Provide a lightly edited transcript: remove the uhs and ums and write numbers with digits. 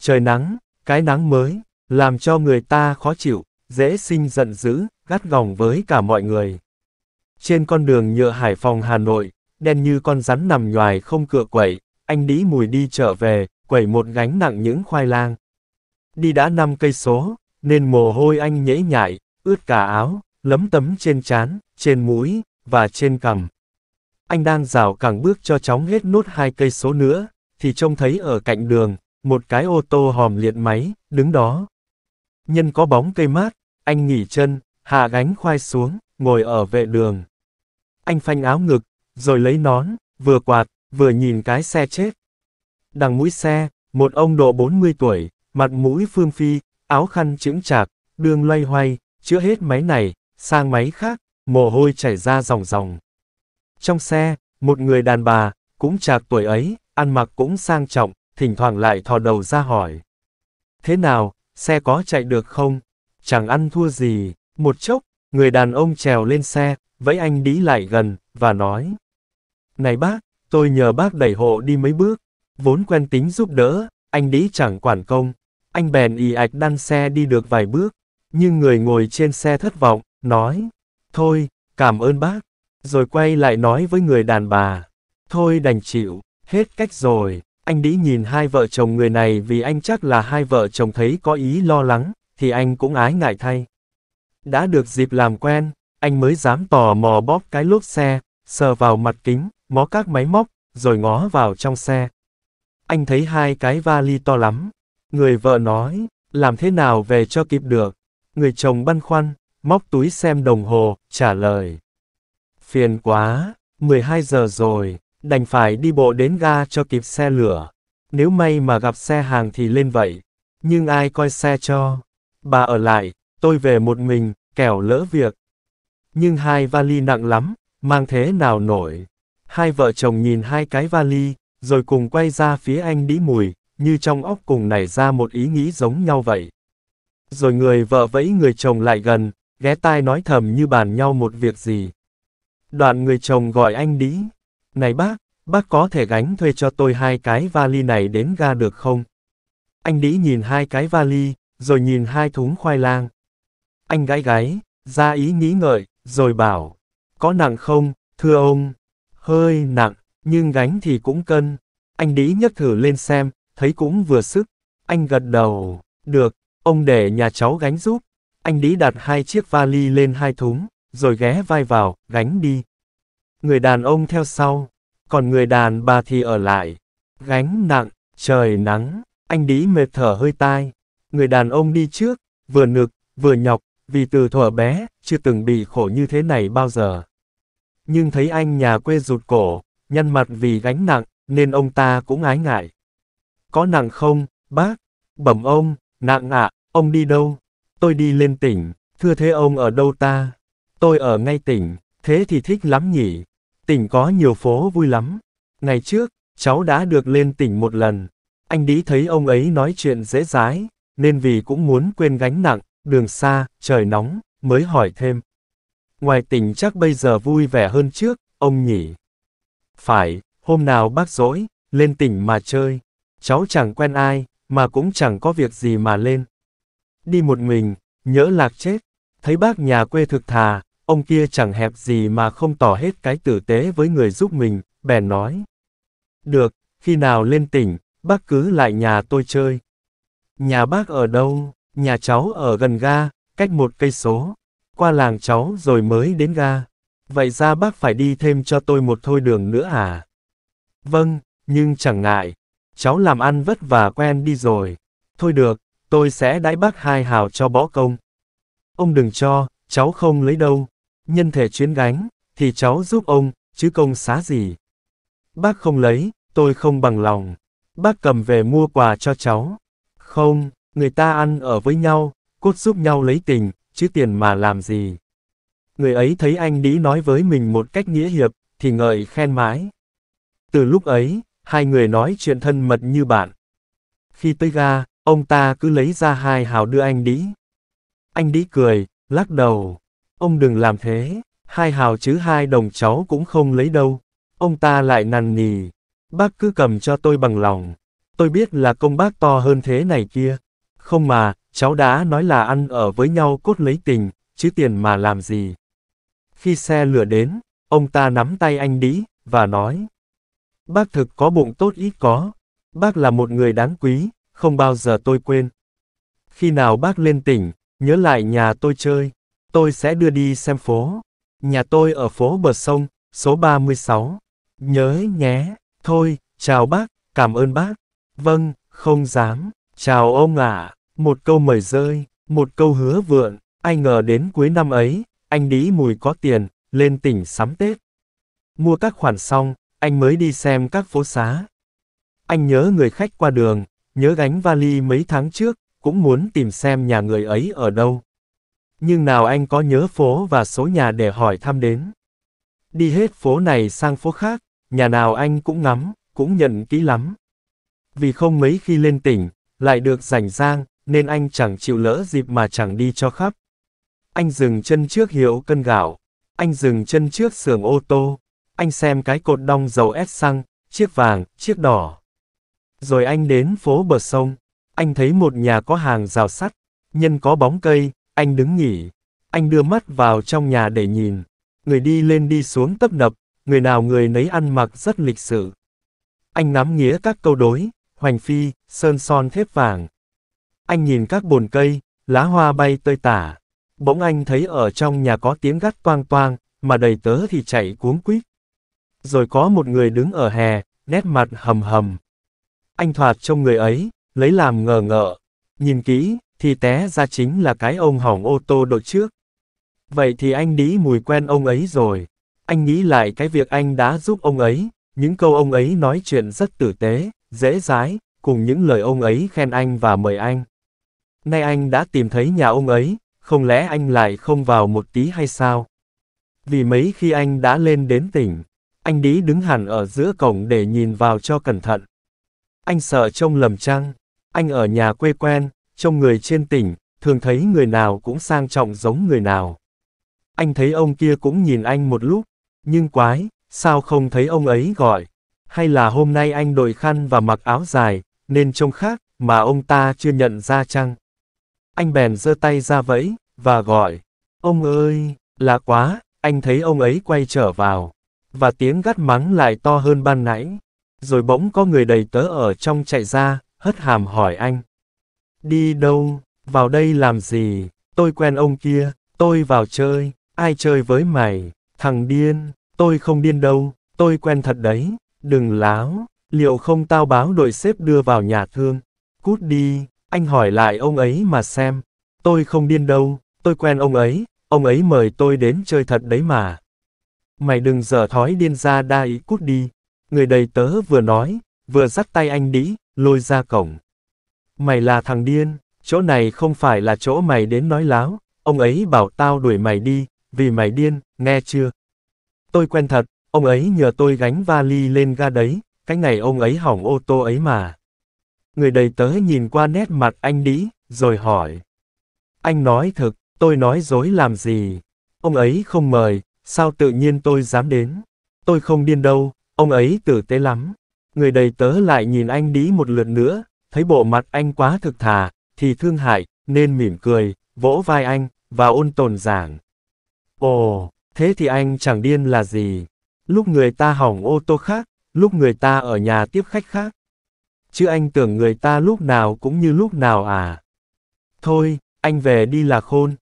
Trời nắng, cái nắng mới, làm cho người ta khó chịu, dễ sinh giận dữ, gắt gỏng với cả mọi người. Trên con đường nhựa Hải Phòng Hà Nội, đen như con rắn nằm nhoài không cựa quậy, anh Đĩ Mùi đi trở về, quẩy một gánh nặng những khoai lang. Đi đã 5 cây số, nên mồ hôi anh nhễ nhại, ướt cả áo, lấm tấm trên trán, trên mũi, và trên cằm. Anh đang rảo cẳng bước cho chóng hết nốt 2 cây số nữa, thì trông thấy ở cạnh đường, một cái ô tô hòm liệt máy, đứng đó. Nhân có bóng cây mát, anh nghỉ chân, hạ gánh khoai xuống, ngồi ở vệ đường. Anh phanh áo ngực, rồi lấy nón, vừa quạt, vừa nhìn cái xe chết. Đằng mũi xe, một ông độ 40 tuổi, mặt mũi phương phi, áo khăn chững chạc, đường loay hoay, chữa hết máy này, sang máy khác, mồ hôi chảy ra ròng ròng. Trong xe, một người đàn bà, cũng chạc tuổi ấy, ăn mặc cũng sang trọng, thỉnh thoảng lại thò đầu ra hỏi. Thế nào, xe có chạy được không? Chẳng ăn thua gì. Một chốc, người đàn ông trèo lên xe, vẫy anh Đĩ lại gần, và nói. Này bác, tôi nhờ bác đẩy hộ đi mấy bước. Vốn quen tính giúp đỡ, anh Đĩ chẳng quản công. Anh bèn ì ạch đăn xe đi được vài bước. Nhưng người ngồi trên xe thất vọng, nói. Thôi, cảm ơn bác. Rồi quay lại nói với người đàn bà. Thôi đành chịu, hết cách rồi. Anh Đĩ nhìn hai vợ chồng người này vì anh chắc là hai vợ chồng thấy có ý lo lắng, thì anh cũng ái ngại thay. Đã được dịp làm quen, anh mới dám tò mò bóp cái lốp xe, sờ vào mặt kính, mó các máy móc, rồi ngó vào trong xe. Anh thấy hai cái vali to lắm. Người vợ nói, làm thế nào về cho kịp được. Người chồng băn khoăn, móc túi xem đồng hồ, trả lời. Phiền quá, 12 giờ rồi, đành phải đi bộ đến ga cho kịp xe lửa. Nếu may mà gặp xe hàng thì lên vậy. Nhưng ai coi xe cho. Bà ở lại, tôi về một mình, kẻo lỡ việc. Nhưng hai vali nặng lắm, mang thế nào nổi. Hai vợ chồng nhìn hai cái vali, rồi cùng quay ra phía anh Đĩ Mùi, như trong óc cùng nảy ra một ý nghĩ giống nhau vậy. Rồi người vợ vẫy người chồng lại gần, ghé tai nói thầm như bàn nhau một việc gì. Đoạn người chồng gọi anh Đĩ. Này bác có thể gánh thuê cho tôi hai cái vali này đến ga được không? Anh Đĩ nhìn hai cái vali, rồi nhìn hai thúng khoai lang. Anh gãi gáy, ra ý nghĩ ngợi, rồi bảo. Có nặng không, thưa ông? Hơi nặng, nhưng gánh thì cũng cân. Anh Đĩ nhấc thử lên xem, thấy cũng vừa sức. Anh gật đầu, được, ông để nhà cháu gánh giúp. Anh Đĩ đặt hai chiếc vali lên hai thúng, rồi ghé vai vào, gánh đi. Người đàn ông theo sau, còn người đàn bà thì ở lại. Gánh nặng, trời nắng, anh Đĩ mệt thở hơi tai. Người đàn ông đi trước, vừa nực, vừa nhọc, vì từ thuở bé, chưa từng bị khổ như thế này bao giờ. Nhưng thấy anh nhà quê rụt cổ, nhăn mặt vì gánh nặng, nên ông ta cũng ái ngại. Có nặng không, bác? Bẩm ông, nặng ạ, ông đi đâu? Tôi đi lên tỉnh, thưa thế ông ở đâu ta? Tôi ở ngay tỉnh, thế thì thích lắm nhỉ? Tỉnh có nhiều phố vui lắm. Ngày trước, cháu đã được lên tỉnh một lần. Anh Đĩ thấy ông ấy nói chuyện dễ dãi, nên vì cũng muốn quên gánh nặng, đường xa, trời nóng, mới hỏi thêm. Ngoài tỉnh chắc bây giờ vui vẻ hơn trước, ông nhỉ? Phải, hôm nào bác rỗi, lên tỉnh mà chơi. Cháu chẳng quen ai, mà cũng chẳng có việc gì mà lên. Đi một mình, nhỡ lạc chết. Thấy bác nhà quê thực thà, ông kia chẳng hẹp gì mà không tỏ hết cái tử tế với người giúp mình, bèn nói. Được, khi nào lên tỉnh, bác cứ lại nhà tôi chơi. Nhà bác ở đâu? Nhà cháu ở gần ga, cách 1 cây số. Qua làng cháu rồi mới đến ga. Vậy ra bác phải đi thêm cho tôi một thôi đường nữa à? Vâng, nhưng chẳng ngại. Cháu làm ăn vất vả quen đi rồi. Thôi được, tôi sẽ đãi bác 2 hào cho bỏ công. Ông đừng cho, cháu không lấy đâu. Nhân thể chuyến gánh, thì cháu giúp ông, chứ công xá gì. Bác không lấy, tôi không bằng lòng. Bác cầm về mua quà cho cháu. Không, người ta ăn ở với nhau, cốt giúp nhau lấy tình, chứ tiền mà làm gì. Người ấy thấy anh Đĩ nói với mình một cách nghĩa hiệp, thì ngợi khen mãi. Từ lúc ấy, hai người nói chuyện thân mật như bạn. Khi tới ga, ông ta cứ lấy ra 2 hào đưa anh Đĩ. Anh Đĩ cười, lắc đầu. Ông đừng làm thế, 2 hào chứ 2 đồng cháu cũng không lấy đâu. Ông ta lại năn nỉ. Bác cứ cầm cho tôi bằng lòng. Tôi biết là công bác to hơn thế này kia. Không mà, cháu đã nói là ăn ở với nhau cốt lấy tình, chứ tiền mà làm gì. Khi xe lửa đến, ông ta nắm tay anh Đĩ, và nói. Bác thực có bụng tốt ít có. Bác là một người đáng quý, không bao giờ tôi quên. Khi nào bác lên tỉnh, nhớ lại nhà tôi chơi. Tôi sẽ đưa đi xem phố. Nhà tôi ở phố bờ sông, số 36. Nhớ nhé. Thôi, chào bác, cảm ơn bác. Vâng, không dám. Chào ông ạ. Một câu mời rơi, một câu hứa vượn. Ai ngờ đến cuối năm ấy, anh Đĩ Mùi có tiền, lên tỉnh sắm Tết. Mua các khoản xong, anh mới đi xem các phố xá. Anh nhớ người khách qua đường, nhớ gánh vali mấy tháng trước, cũng muốn tìm xem nhà người ấy ở đâu. Nhưng nào anh có nhớ phố và số nhà để hỏi thăm đến. Đi hết phố này sang phố khác, nhà nào anh cũng ngắm, cũng nhận kỹ lắm. Vì không mấy khi lên tỉnh, lại được rảnh rang, nên anh chẳng chịu lỡ dịp mà chẳng đi cho khắp. Anh dừng chân trước hiệu cân gạo, anh dừng chân trước xưởng ô tô, anh xem cái cột đong dầu ép xăng, chiếc vàng, chiếc đỏ. Rồi anh đến phố bờ sông, anh thấy một nhà có hàng rào sắt, nhân có bóng cây, anh đứng nghỉ. Anh đưa mắt vào trong nhà để nhìn. Người đi lên đi xuống tấp nập, người nào người nấy ăn mặc rất lịch sự. Anh ngắm nghía các câu đối, hoành phi, sơn son thép vàng. Anh nhìn các bồn cây, lá hoa bay tơi tả. Bỗng anh thấy ở trong nhà có tiếng gắt toang toang, mà đầy tớ thì chạy cuống quýt. Rồi có một người đứng ở hè, nét mặt hầm hầm. Anh thoạt trông người ấy, lấy làm ngờ ngợ. Nhìn kỹ, thì té ra chính là cái ông hỏng ô tô đội trước. Vậy thì anh Đĩ Mùi quen ông ấy rồi. Anh nghĩ lại cái việc anh đã giúp ông ấy, những câu ông ấy nói chuyện rất tử tế, dễ dãi, cùng những lời ông ấy khen anh và mời anh. Nay anh đã tìm thấy nhà ông ấy, không lẽ anh lại không vào một tí hay sao? Vì mấy khi anh đã lên đến tỉnh, anh Đĩ đứng hẳn ở giữa cổng để nhìn vào cho cẩn thận. Anh sợ trông lầm chăng? Anh ở nhà quê quen, trông người trên tỉnh, thường thấy người nào cũng sang trọng giống người nào. Anh thấy ông kia cũng nhìn anh một lúc, nhưng quái, sao không thấy ông ấy gọi? Hay là hôm nay anh đội khăn và mặc áo dài, nên trông khác, mà ông ta chưa nhận ra chăng? Anh bèn giơ tay ra vẫy, và gọi. Ông ơi, lạ quá, anh thấy ông ấy quay trở vào. Và tiếng gắt mắng lại to hơn ban nãy. Rồi bỗng có người đầy tớ ở trong chạy ra, hất hàm hỏi anh. Đi đâu, vào đây làm gì? Tôi quen ông kia, tôi vào chơi, ai chơi với mày? Thằng điên, tôi không điên đâu, tôi quen thật đấy, đừng láo, liệu không tao báo đội sếp đưa vào nhà thương? Cút đi, anh hỏi lại ông ấy mà xem. Tôi không điên đâu, tôi quen ông ấy mời tôi đến chơi thật đấy mà. Mày đừng dở thói điên ra đa ý, cút đi. Người đầy tớ vừa nói, vừa dắt tay anh Đĩ, lôi ra cổng. Mày là thằng điên, chỗ này không phải là chỗ mày đến nói láo, ông ấy bảo tao đuổi mày đi, vì mày điên, nghe chưa? Tôi quen thật, ông ấy nhờ tôi gánh vali lên ga đấy, cái ngày ông ấy hỏng ô tô ấy mà. Người đầy tớ nhìn qua nét mặt anh Đĩ, rồi hỏi. Anh nói thực, tôi nói dối làm gì? Ông ấy không mời, sao tự nhiên tôi dám đến? Tôi không điên đâu, ông ấy tử tế lắm. Người đầy tớ lại nhìn anh Đĩ một lượt nữa, thấy bộ mặt anh quá thực thà, thì thương hại, nên mỉm cười, vỗ vai anh, và ôn tồn giảng. Ồ, thế thì anh chẳng điên là gì? Lúc người ta hỏng ô tô khác, lúc người ta ở nhà tiếp khách khác. Chứ anh tưởng người ta lúc nào cũng như lúc nào à? Thôi, anh về đi là khôn,